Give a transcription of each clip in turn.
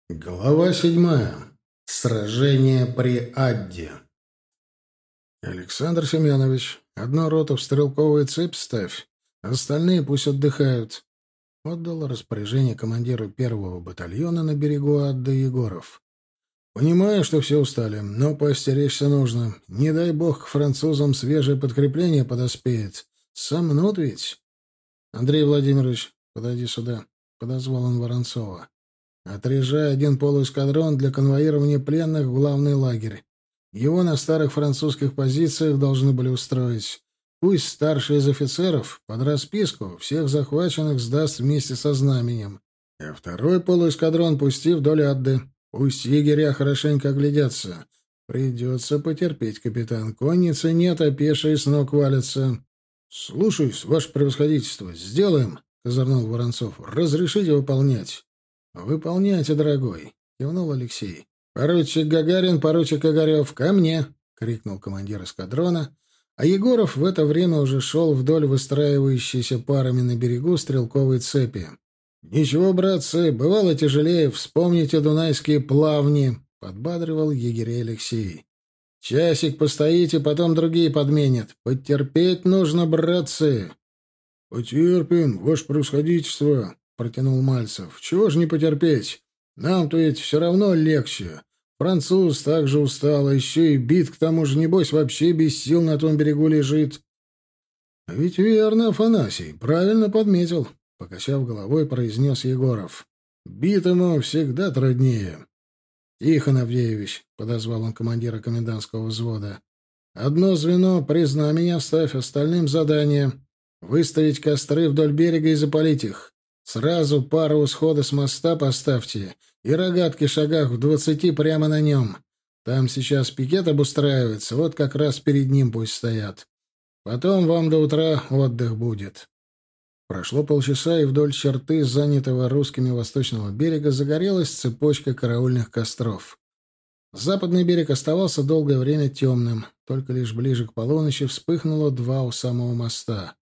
Глава 7. Сражение при Адде. «Александр Семенович, одну роту в стрелковую цепь ставь, остальные пусть отдыхают», — отдал распоряжение командиру первого батальона на берегу Адды Егоров. «Понимаю, что все устали, но поостеречься нужно. Не дай бог к французам свежее подкрепление подоспеет. Сомнут ведь». «Андрей Владимирович, подойди сюда», — подозвал он Воронцова. «Отряжай один полуэскадрон для конвоирования пленных в главный лагерь. Его на старых французских позициях должны были устроить. Пусть старший из офицеров под расписку всех захваченных сдаст вместе со знаменем. А второй полуэскадрон пусти вдоль Адды. Пусть егеря хорошенько оглядятся. Придется потерпеть, капитан. Конницы нет, а пешие с ног валятся». «Слушаюсь, ваше превосходительство. Сделаем», — козырнул Воронцов. «Разрешите выполнять». «Выполняйте, дорогой», — кивнул Алексей. «Поручик Гагарин, поручик Огарев, ко мне!» — крикнул командир эскадрона, а Егоров в это время уже шел вдоль выстраивающейся парами на берегу стрелковой цепи. «Ничего, братцы, бывало тяжелее, вспомните дунайские плавни», — подбадривал егерей Алексей. «Часик постоите, потом другие подменят. Потерпеть нужно, братцы!» «Потерпим, ваше превосходительство», — протянул Мальцев. «Чего ж не потерпеть? Нам-то ведь все равно легче. Француз также устал, а еще и бит, к тому же, небось, вообще без сил на том берегу лежит». «А ведь верно, Афанасий, правильно подметил», — покачав головой, произнес Егоров. «Битому всегда труднее». «Тихон Авдеевич», — подозвал он командира комендантского взвода. «Одно звено при знамени оставь, остальным задание. Выставить костры вдоль берега и запалить их. Сразу пару у схода с моста поставьте и рогатки шагах в 20 прямо на нем. Там сейчас пикет обустраивается, вот как раз перед ним пусть стоят. Потом вам до утра отдых будет». Прошло полчаса, и вдоль черты, занятого русскими восточного берега, загорелась цепочка караульных костров. Западный берег оставался долгое время темным, только лишь ближе к полуночи вспыхнуло два у самого моста.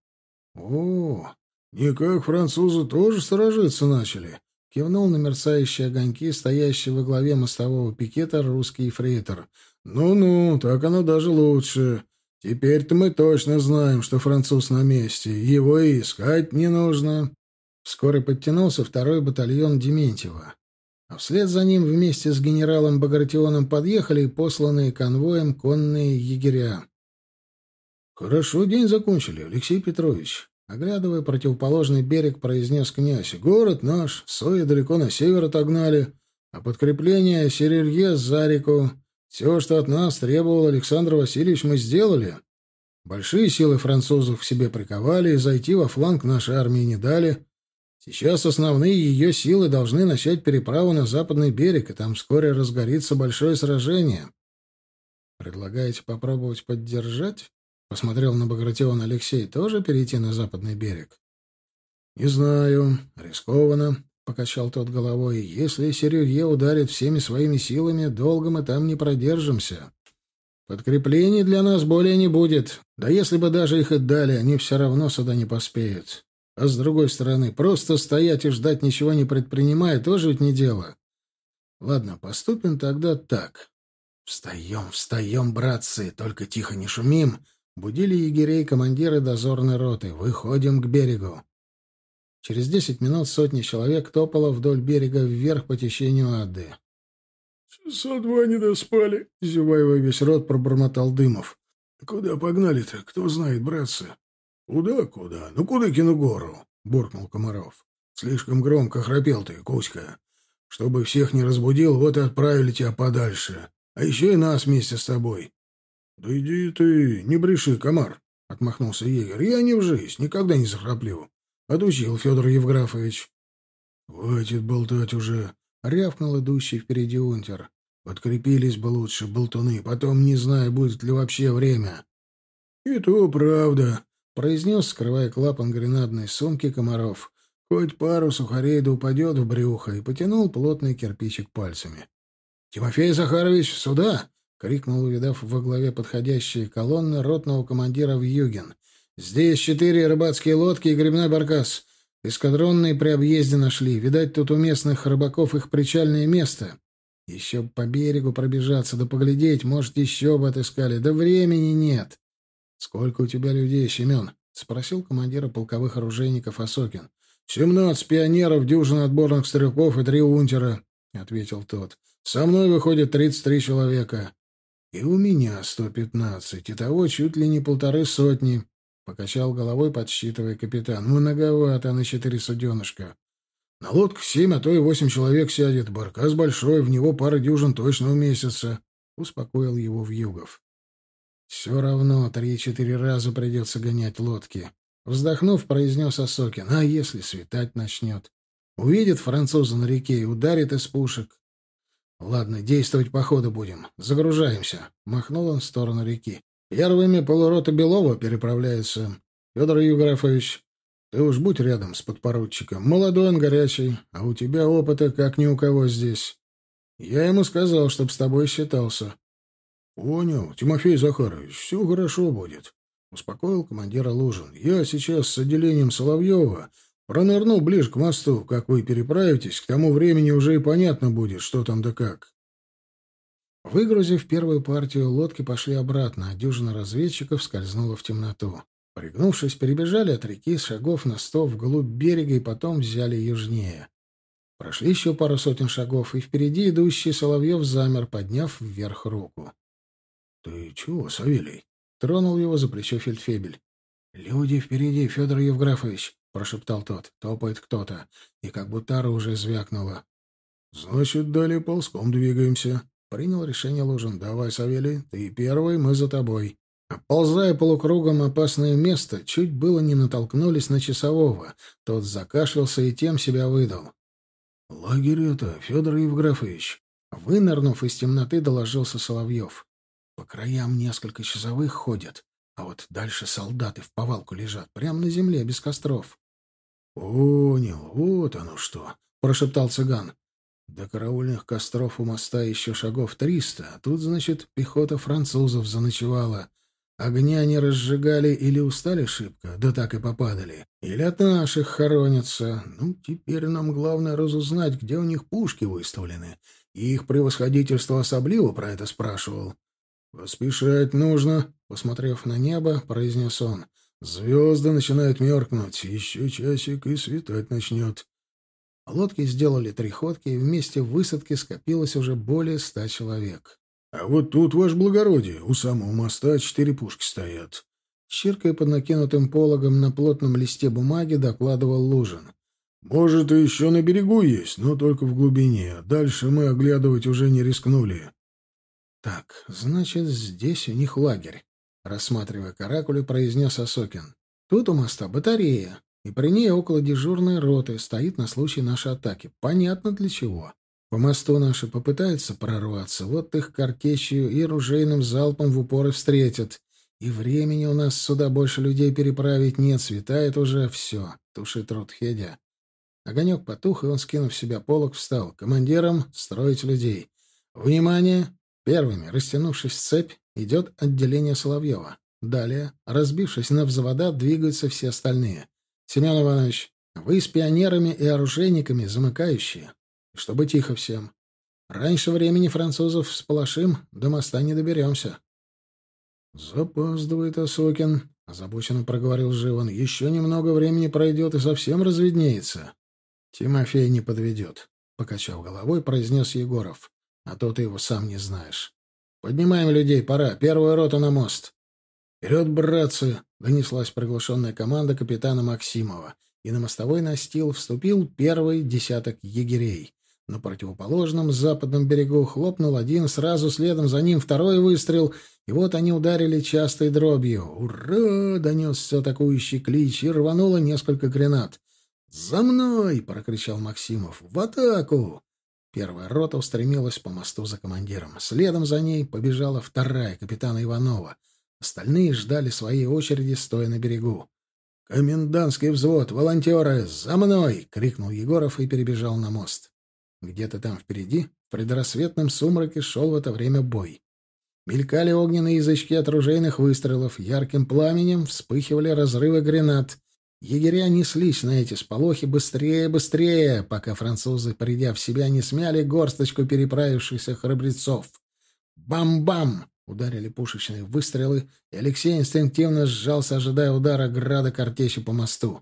«О, никак французы тоже сторожиться начали», — кивнул на мерцающие огоньки, стоящий во главе мостового пикета русский ефрейтор. «Ну-ну, так оно даже лучше. Теперь-то мы точно знаем, что француз на месте, его и искать не нужно». Вскоре подтянулся второй батальон Дементьева, а вслед за ним вместе с генералом Багратионом подъехали и посланные конвоем конные егеря. «Хорошо день закончили, Алексей Петрович», — оглядывая противоположный берег, произнес князь. «Город наш, Сои далеко на север отогнали, а подкрепление Серерье за реку. Все, что от нас требовал Александр Васильевич, мы сделали. Большие силы французов к себе приковали и зайти во фланг нашей армии не дали. Сейчас основные ее силы должны начать переправу на западный берег, и там вскоре разгорится большое сражение. Предлагаете попробовать поддержать?» — посмотрел на Багратиона Алексей. «Тоже перейти на западный берег?» «Не знаю. Рискованно», — покачал тот головой. «Если Серюге ударит всеми своими силами, долго мы там не продержимся. Подкреплений для нас более не будет. Да если бы даже их и дали, они все равно сюда не поспеют. А с другой стороны, просто стоять и ждать, ничего не предпринимая, тоже ведь не дело. Ладно, поступим тогда так. Встаем, встаем, братцы, только тихо не шумим». Будили егерей командиры дозорной роты. «Выходим к берегу». Через 10 минут сотни человек топало вдоль берега вверх по течению Адды. «Часа два не доспали», — зевая во весь рот, пробормотал Дымов. «Куда погнали-то, кто знает, братцы?» «Куда? Ну, Кудыкину гору», — буркнул Комаров. «Слишком громко храпел ты, Кузька. Чтобы всех не разбудил, вот и отправили тебя подальше. А еще и нас вместе с тобой». «Да иди ты, не бреши, комар», — отмахнулся егерь. «Я не в жизнь, никогда не захраплю. Отучил Федор Евграфович». «Хватит болтать уже», — рявкнул идущий впереди унтер. «Подкрепились бы лучше, болтуны, потом не знаю, будет ли вообще время». «И то правда», — произнес, скрывая клапан гренадной сумки, Комаров. «Хоть пару сухарей да упадет в брюхо», и потянул плотный кирпичик пальцами. «Тимофей Захарович, сюда!» — крикнул, увидав во главе подходящие колонны ротного командира Вьюгин. «Здесь 4 рыбацкие лодки и гребной баркас. Эскадронные при объезде нашли. Видать, тут у местных рыбаков их причальное место. Еще б по берегу пробежаться, да поглядеть, может, еще бы отыскали. Да времени нет. — Сколько у тебя людей, Семен? — спросил командира полковых оружейников Осокин. — 17 пионеров, дюжина отборных стрелков и 3 унтера, — ответил тот. — Со мной выходит 33 человека. — И у меня 115, итого чуть ли не 150. Покачал головой, подсчитывая капитан. Многовато на 4 суденышка. На лодках 7, а то и 8 человек сядет. Баркас большой, в него пара дюжин точно уместится. Успокоил его Вьюгов. Все равно 3-4 раза придется гонять лодки. Вздохнув, произнес Осокин. А если светать начнет? Увидит француза на реке и ударит из пушек. Ладно, действовать по ходу будем. Загружаемся. Махнул он в сторону реки. Первыми полурота Белова переправляется. Федор Евграфович, ты уж будь рядом с подпоручиком. Молодой он, горячий, а у тебя опыта как ни у кого здесь. Я ему сказал, чтоб с тобой считался. — Понял, Тимофей Захарович, все хорошо будет, — успокоил командира Лужин. — Я сейчас с отделением Соловьева пронырну ближе к мосту. Как вы переправитесь, к тому времени уже и понятно будет, что там да как. Выгрузив первую партию, лодки пошли обратно, а дюжина разведчиков скользнула в темноту. Пригнувшись, перебежали от реки шагов на 100 вглубь берега и потом взяли южнее. Прошли еще пару сотен шагов, и впереди идущий Соловьев замер, подняв вверх руку. — Ты чего, Савелий? — тронул его за плечо фельдфебель. — Люди впереди, Федор Евграфович, — прошептал тот. — Топает кто-то. И как будто оружие звякнуло. — Значит, далее ползком двигаемся. Принял решение Лужин. — Давай, Савелий, ты первый, мы за тобой. Оползая полукругом опасное место, чуть было не натолкнулись на часового. Тот закашлялся и тем себя выдал. — Лагерь это, Федор Евграфович. Вынырнув из темноты, доложился Соловьев. По краям несколько часовых ходят, а вот дальше солдаты в повалку лежат, прямо на земле, без костров. — Понял, вот оно что, — прошептал цыган. До караульных костров у моста еще шагов 300, а тут, значит, пехота французов заночевала. Огня не разжигали или устали шибко, да так и попадали, или от наших хоронятся. Ну, теперь нам главное разузнать, где у них пушки выставлены. И их превосходительство особливо про это спрашивал. — Поспешать нужно, — посмотрев на небо, произнес он. — Звезды начинают меркнуть, еще часик и светать начнет. Лодки сделали 3 ходки, и вместе в высадке скопилось уже более 100 человек. — А вот тут, ваше благородие, у самого моста 4 пушки стоят. Чиркая под накинутым пологом на плотном листе бумаги, докладывал Лужин. — Может, и еще на берегу есть, но только в глубине. Дальше мы оглядывать уже не рискнули. — Так, значит, здесь у них лагерь, — рассматривая каракули, произнес Осокин. — Тут у моста батарея. И при ней около дежурной роты стоит на случай нашей атаки. Понятно для чего. По мосту наши попытаются прорваться, вот их картечью и ружейным залпом в упор и встретят. И времени у нас сюда больше людей переправить нет, светает уже все. Тушит рот Хедя. Огонек потух, и он, скинув с себя полог, встал. Командиром строить людей. Внимание! Первыми, растянувшись в цепь, идет отделение Соловьева. Далее, разбившись на взвода, двигаются все остальные. Семен Иванович, вы с пионерами и оружейниками замыкающие. Чтобы тихо всем. Раньше времени французов сполошим, до моста не доберемся. — Запаздывает Осокин, — озабоченно проговорил Живан. — Еще немного времени пройдет и совсем разведнеется. — Тимофей не подведет, — покачав головой, произнес Егоров. — А то ты его сам не знаешь. — Поднимаем людей, пора. Первую роту на мост. — Вперед, братцы! — донеслась приглушенная команда капитана Максимова, и на мостовой настил вступил первый десяток егерей. На противоположном западном берегу хлопнул один, сразу следом за ним второй выстрел, и вот они ударили частой дробью. «Ура!» — донесся атакующий клич, и рвануло несколько гранат. «За мной!» — прокричал Максимов. «В атаку!» Первая рота устремилась по мосту за командиром. Следом за ней побежала вторая, капитана Иванова. Остальные ждали своей очереди, стоя на берегу. «Комендантский взвод! Волонтеры! За мной!» — крикнул Егоров и перебежал на мост. Где-то там впереди, в предрассветном сумраке, шел в это время бой. Мелькали огненные язычки от ружейных выстрелов, ярким пламенем вспыхивали разрывы гранат. Егеря неслись на эти сполохи быстрее, быстрее, пока французы, придя в себя, не смяли горсточку переправившихся храбрецов. Бам-бам! Ударили пушечные выстрелы, и Алексей инстинктивно сжался, ожидая удара града картечи по мосту.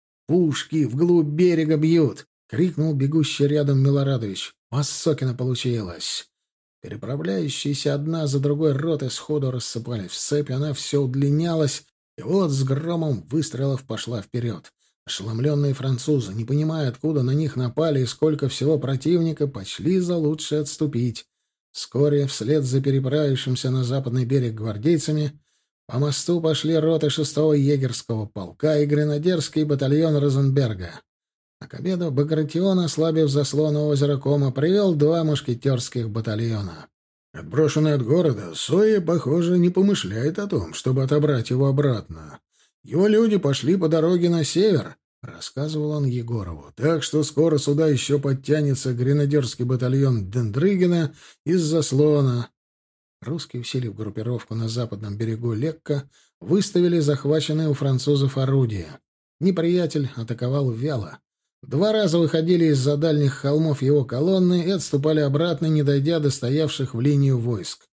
«Пушки вглубь берега бьют!» — крикнул бегущий рядом Милорадович. «Массокина получилось!» Переправляющиеся одна за другой роты сходу рассыпались в цепь, она все удлинялась, и вот с громом выстрелов пошла вперед. Ошеломленные французы, не понимая, откуда на них напали и сколько всего противника, почли за лучше отступить. Вскоре, вслед за переправившимся на западный берег гвардейцами, по мосту пошли роты 6-го егерского полка и гренадерский батальон Розенберга. А к обеду Багратион, ослабив заслон озера Кома, привел 2 мушкетерских батальона. Отброшенный от города, Соя, похоже, не помышляет о том, чтобы отобрать его обратно. Его люди пошли по дороге на север, — рассказывал он Егорову. Так что скоро сюда еще подтянется гренадерский батальон Дендрыгина из заслона. Русские, усилив группировку на западном берегу Лекка, выставили захваченные у французов орудия. Неприятель атаковал вяло. 2 раза выходили из-за дальних холмов его колонны и отступали обратно, не дойдя до стоявших в линию войск.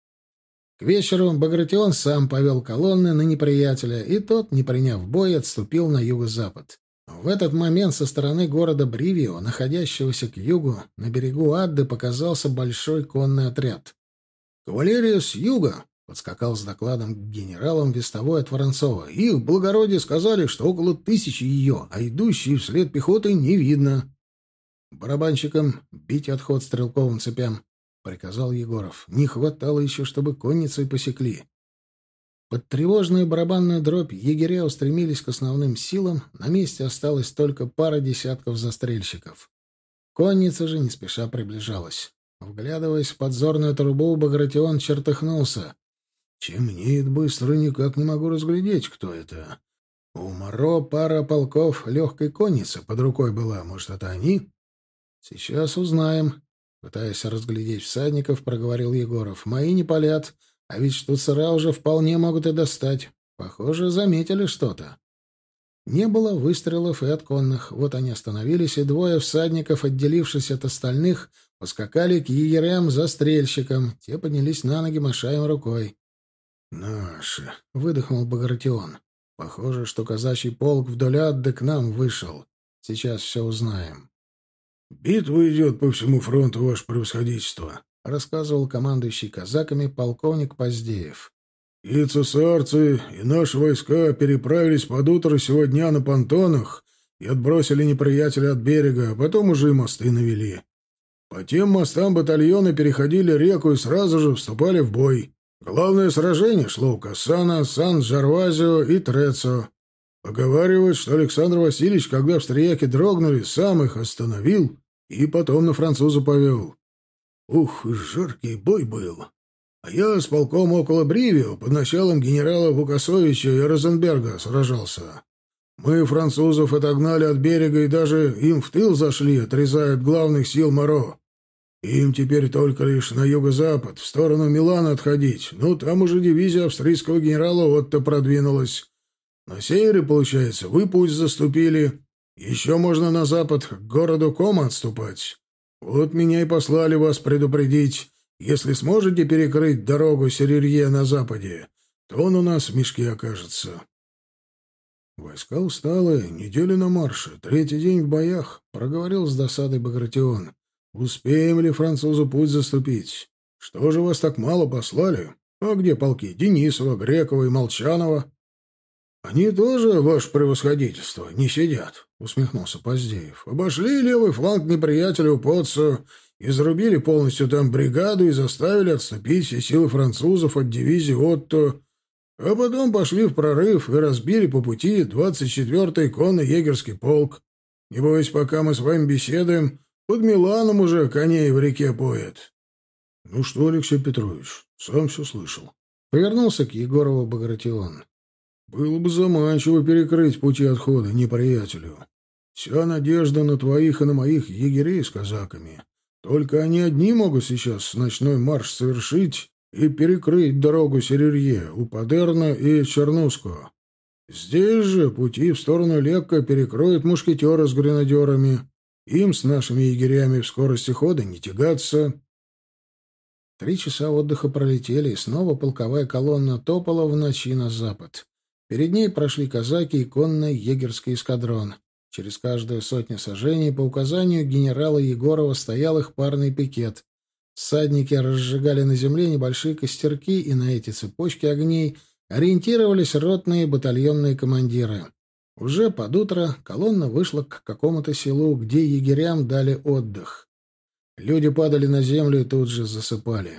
К вечеру Багратион сам повел колонны на неприятеля, и тот, не приняв бой, отступил на юго-запад. В этот момент со стороны города Бривио, находящегося к югу, на берегу Адды, показался большой конный отряд. «Кавалерия с юга!» — подскакал с докладом к генералам вестовой от Воронцова. «Их благородие сказали, что около 1000 ее, а идущие вслед пехоты не видно». «Барабанщикам бить отход стрелковым цепям», — приказал Егоров. «Не хватало еще, чтобы конницей посекли». Под тревожную барабанную дробь егеря устремились к основным силам, на месте осталось только пара десятков застрельщиков. Конница же не спеша приближалась. Вглядываясь в подзорную трубу, Багратион чертыхнулся. «Темнеет быстро, никак не могу разглядеть, кто это. У Моро пара полков легкой конницы под рукой была. Может, это они?» «Сейчас узнаем», — пытаясь разглядеть всадников, проговорил Егоров. «Мои не палят, а ведь штуцера уже вполне могут и достать. Похоже, заметили что-то». Не было выстрелов и от конных. Вот они остановились, и 2 всадников, отделившись от остальных, поскакали к егерям-застрельщикам. Те поднялись на ноги, маша им рукой. «Наши!» — выдохнул Багратион. «Похоже, что казачий полк вдоль Адды к нам вышел. Сейчас все узнаем». «Битва идет по всему фронту, ваше превосходительство», — рассказывал командующий казаками полковник Поздеев. «И цесарцы, и наши войска переправились под утро сегодня на понтонах и отбросили неприятеля от берега, а потом уже и мосты навели. По тем мостам батальоны переходили реку и сразу же вступали в бой. Главное сражение шло у Кассана, Сан-Джарвазио и Трецо. Поговаривают, что Александр Васильевич, когда австрияки дрогнули, сам их остановил и потом на француза повел. Ух, жаркий бой был. А я с полком около Бривио под началом генерала Вукасовича и Розенберга сражался. Мы французов отогнали от берега и даже им в тыл зашли, отрезая от главных сил Моро. Им теперь только лишь на юго-запад, в сторону Милана отходить. Ну, там уже дивизия австрийского генерала Отто продвинулась. На севере, получается, вы путь заступили. Еще можно на запад к городу Кома отступать. Вот меня и послали вас предупредить. Если сможете перекрыть дорогу Серерье на западе, то он у нас в мешке окажется». «Войска усталые, неделю на марше, 3-й день в боях», — проговорил с досадой Багратион. «Успеем ли французу путь заступить? Что же вас так мало послали? А где полки Денисова, Грекова и Молчанова?» «Они тоже, ваше превосходительство, не сидят», — усмехнулся Поздеев. «Обошли левый фланг неприятеля у Поццо, изрубили полностью там бригаду и заставили отступить все силы французов от дивизии Отто, а потом пошли в прорыв и разбили по пути 24-й конный егерский полк. Небось, пока мы с вами беседуем, под Миланом уже коней в реке поят». «Ну что, Алексей Петрович, сам все слышал». Повернулся к Егорову Багратион. «Было бы заманчиво перекрыть пути отхода неприятелю. Вся надежда на твоих и на моих егерей с казаками. Только они одни могут сейчас ночной марш совершить и перекрыть дорогу Серерье у Падерна и Чернуско. Здесь же пути в сторону Лекка перекроют мушкетеры с гренадерами. Им с нашими егерями в скорости хода не тягаться. 3 часа отдыха пролетели, и снова полковая колонна топала в ночи на запад. Перед ней прошли казаки и конный егерский эскадрон. Через каждую сотню сажений по указанию генерала Егорова стоял их парный пикет. Всадники разжигали на земле небольшие костерки, и на эти цепочки огней ориентировались ротные и батальонные командиры. Уже под утро колонна вышла к какому-то селу, где егерям дали отдых. Люди падали на землю и тут же засыпали.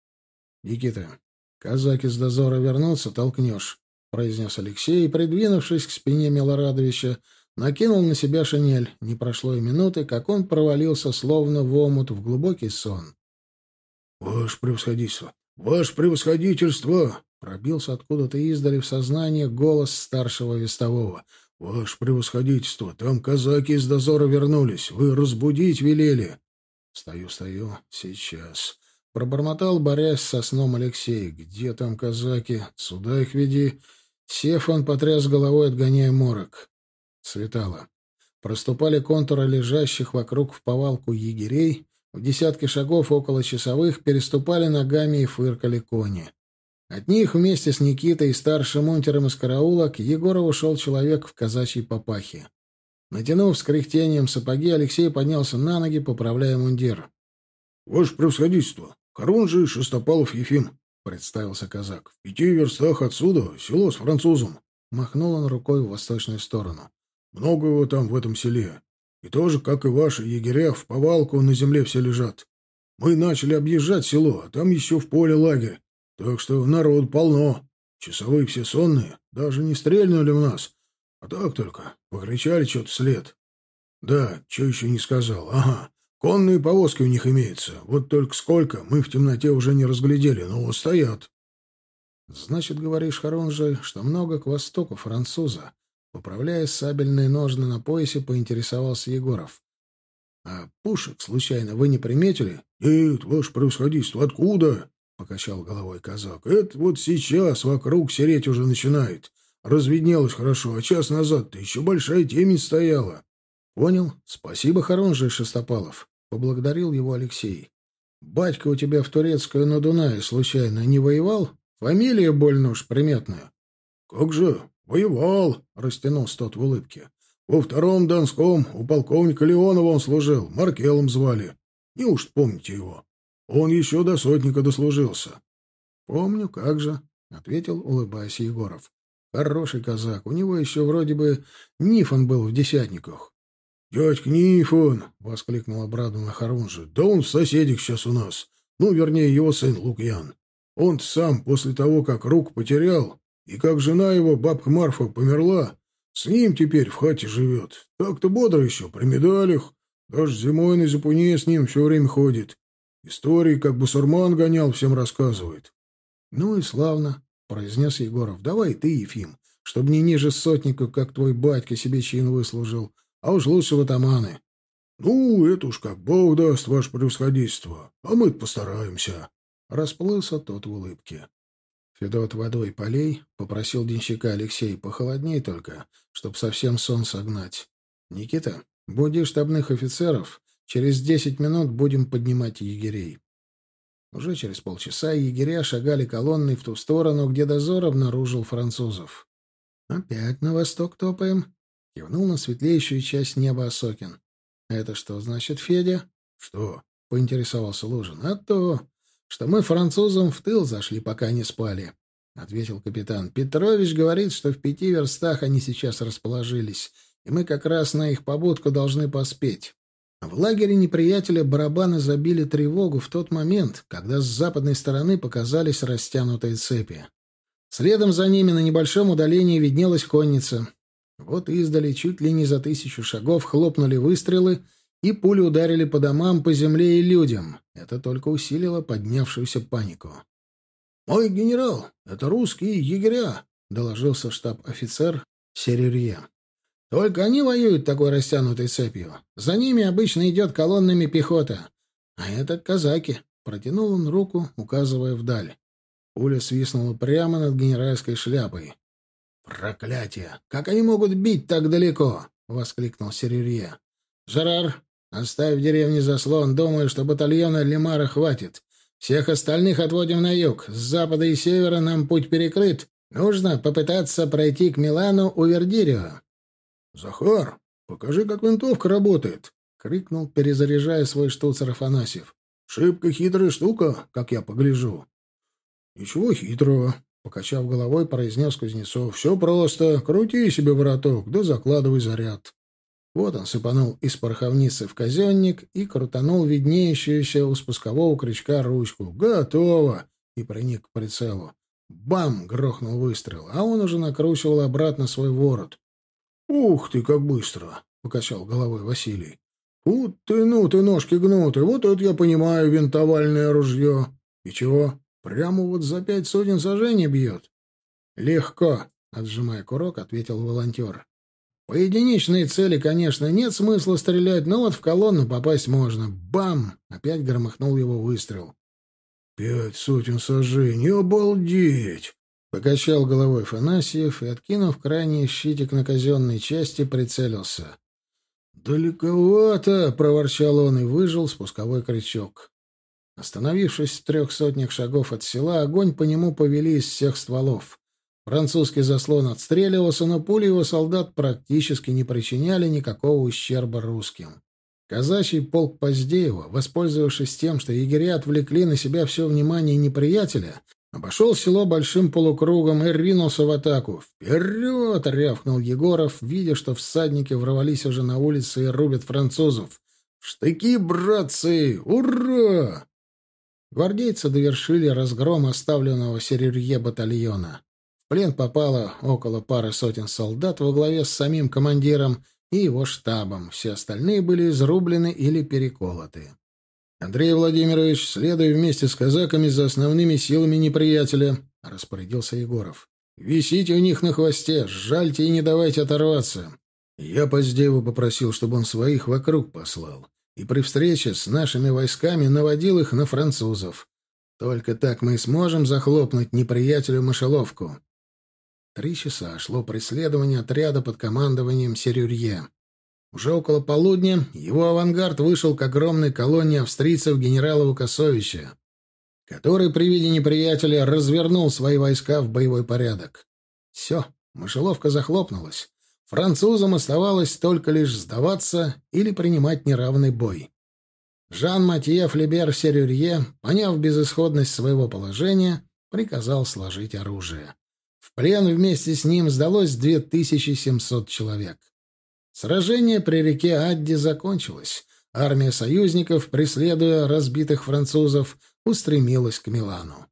— Никита, казаки с дозора вернутся, толкнешь, — произнес Алексей, и, придвинувшись к спине Милорадовича, накинул на себя шинель. Не прошло и минуты, как он провалился, словно в омут, в глубокий сон. — Ваше превосходительство! Ваше превосходительство! — пробился откуда-то издали в сознание голос старшего вестового. — Ваше превосходительство! Там казаки из дозора вернулись. Вы разбудить велели. — Стою, сейчас. Пробормотал, борясь со сном Алексей. — Где там казаки? Сюда их веди. Сев, он потряс головой, отгоняя морок. Светало. Проступали контуры лежащих вокруг в повалку егерей. В десятке шагов около часовых переступали ногами и фыркали кони. От них вместе с Никитой и старшим унтером из караула к Егорову шел человек в казачьей папахе. Натянув с кряхтением сапоги, Алексей поднялся на ноги, поправляя мундир. — Ваше превосходительство, Харунжий Шестопалов Ефим, — представился казак. — В 5 верстах отсюда село с французом. Махнул он рукой в восточную сторону. — Много его там в этом селе. И тоже, как и ваши егеря, в повалку на земле все лежат. Мы начали объезжать село, а там еще в поле лагерь. Так что народ полно. Часовые все сонные, даже не стрельнули в нас. А так только покричали что-то вслед. Да, что еще не сказал. Ага, конные повозки у них имеются. Вот только сколько, мы в темноте уже не разглядели, но вот стоят. Значит, говоришь, Харунжий, что много к востоку француза. Поправляя сабельные ножны на поясе, поинтересовался Егоров. — А пушек, случайно, вы не приметили? — Нет, ваше превосходительство, откуда? — покачал головой казак. — Это вот сейчас вокруг сереть уже начинает. Разведнелось хорошо, а час назад-то еще большая темень стояла. — Понял. Спасибо, Харунжий Шестопалов. — поблагодарил его Алексей. — Батька у тебя в Турецкую на Дунае случайно не воевал? Фамилия больно уж приметная. — Как же? Воевал, — растянулся тот в улыбке. Во 2-м Донском у полковника Леонова он служил, Маркелом звали. Неужто помните его? Он еще до сотника дослужился. — Помню, как же, — ответил, улыбаясь Егоров. — Хороший казак, у него еще вроде бы Нифон был в десятниках. — Дядька Нифон! — воскликнул обрадованно Харунжий. — Да он в соседях сейчас у нас. Ну, вернее, его сын Лукьян. Он сам после того, как руку потерял, и как жена его, бабка Марфа, померла, с ним теперь в хате живет. Так-то бодро еще, при медалях. Даже зимой на Зипуне с ним все время ходит. Истории, как бусурман гонял, всем рассказывает. — Ну и славно, — произнес Егоров. — Давай ты, Ефим, чтобы не ниже сотника, как твой батька, себе чин выслужил, а уж лучше в атаманы. — Ну, это уж как бог даст, ваше превосходительство, а мы постараемся. Расплылся тот в улыбке. Федот водой полей, — попросил денщика Алексей, — похолодней только, чтоб совсем сон согнать. Никита, буди штабных офицеров, через 10 минут будем поднимать егерей. Уже через полчаса егеря шагали колонной в ту сторону, где дозор обнаружил французов. — Опять на восток топаем? — кивнул на светлеющую часть неба Осокин. — Это что значит, Федя? — Что? — поинтересовался Лужин. — А то, что мы французам в тыл зашли, пока не спали, — ответил капитан. — Петрович говорит, что в 5 верстах они сейчас расположились, и мы как раз на их побудку должны поспеть. В лагере неприятеля барабаны забили тревогу в тот момент, когда с западной стороны показались растянутые цепи. Следом за ними на небольшом удалении виднелась конница. Вот издали, чуть ли не за 1000 шагов, хлопнули выстрелы, и пули ударили по домам, по земле и людям. Это только усилило поднявшуюся панику. — Мой генерал, это русские егеря, — доложился штаб-офицер Серюрье. — Только они воюют такой растянутой цепью. За ними обычно идет колоннами пехота. А это казаки. Протянул он руку, указывая вдаль. Пуля свистнула прямо над генеральской шляпой. — «Проклятие! Как они могут бить так далеко?» — воскликнул Серюрье. «Жерар, оставь в деревне заслон. Думаю, что батальона Лемара хватит. Всех остальных отводим на юг. С запада и севера нам путь перекрыт. Нужно попытаться пройти к Милану у Вердирио». «Захар, покажи, как винтовка работает!» — крикнул, перезаряжая свой штуцер Афанасьев. «Шибко хитрая штука, как я погляжу». «Ничего хитрого», — покачав головой, произнес Кузнецов. «Все просто. Крути себе вороток, да закладывай заряд». Вот он сыпанул из пороховницы в казенник и крутанул виднеющуюся у спускового крючка ручку. «Готово!» И проник к прицелу. Бам! Грохнул выстрел, а он уже накручивал обратно свой ворот. «Ух ты, как быстро!» — покачал головой Василий. «Вот ты, ну ты, ножки гнуты, вот это я понимаю винтовальное ружье. И чего, прямо вот за 5 сотен сажений бьет?» «Легко!» — отжимая курок, ответил волонтер. «По единичной цели, конечно, нет смысла стрелять, но вот в колонну попасть можно. Бам!» Опять громыхнул его выстрел. 5 сотен сажений, обалдеть!» Покачал головой Афанасьев и, откинув крайний щитик на казенной части, прицелился. «Далековато!» — проворчал он и выжал спусковой крючок. Остановившись в 300 шагов от села, огонь по нему повели из всех стволов. Французский заслон отстреливался, но пули его солдат практически не причиняли никакого ущерба русским. Казачий полк Поздеева, воспользовавшись тем, что егеря отвлекли на себя все внимание неприятеля, обошел село большим полукругом и ринулся в атаку. «Вперед!» — рявкнул Егоров, видя, что всадники ворвались уже на улицы и рубят французов. «Штыки, братцы! Ура!» Гвардейцы довершили разгром оставленного Серюрье батальона. В плен попало около пары сотен солдат во главе с самим командиром и его штабом. Все остальные были изрублены или переколоты. «Андрей Владимирович, следуй вместе с казаками за основными силами неприятеля», — распорядился Егоров. «Висите у них на хвосте, сжальте и не давайте оторваться. Я Поздеева попросил, чтобы он своих вокруг послал, и при встрече с нашими войсками наводил их на французов. Только так мы и сможем захлопнуть неприятелю мышеловку». 3 часа шло преследование отряда под командованием Серюрье. Уже около полудня его авангард вышел к огромной колонне австрийцев генерала Лукасовича, который при виде неприятеля развернул свои войска в боевой порядок. Все, мышеловка захлопнулась. Французам оставалось только лишь сдаваться или принимать неравный бой. Жан-Матье Флебер Серюрье, поняв безысходность своего положения, приказал сложить оружие. В плен вместе с ним сдалось 2700 человек. Сражение при реке Адди закончилось. Армия союзников, преследуя разбитых французов, устремилась к Милану.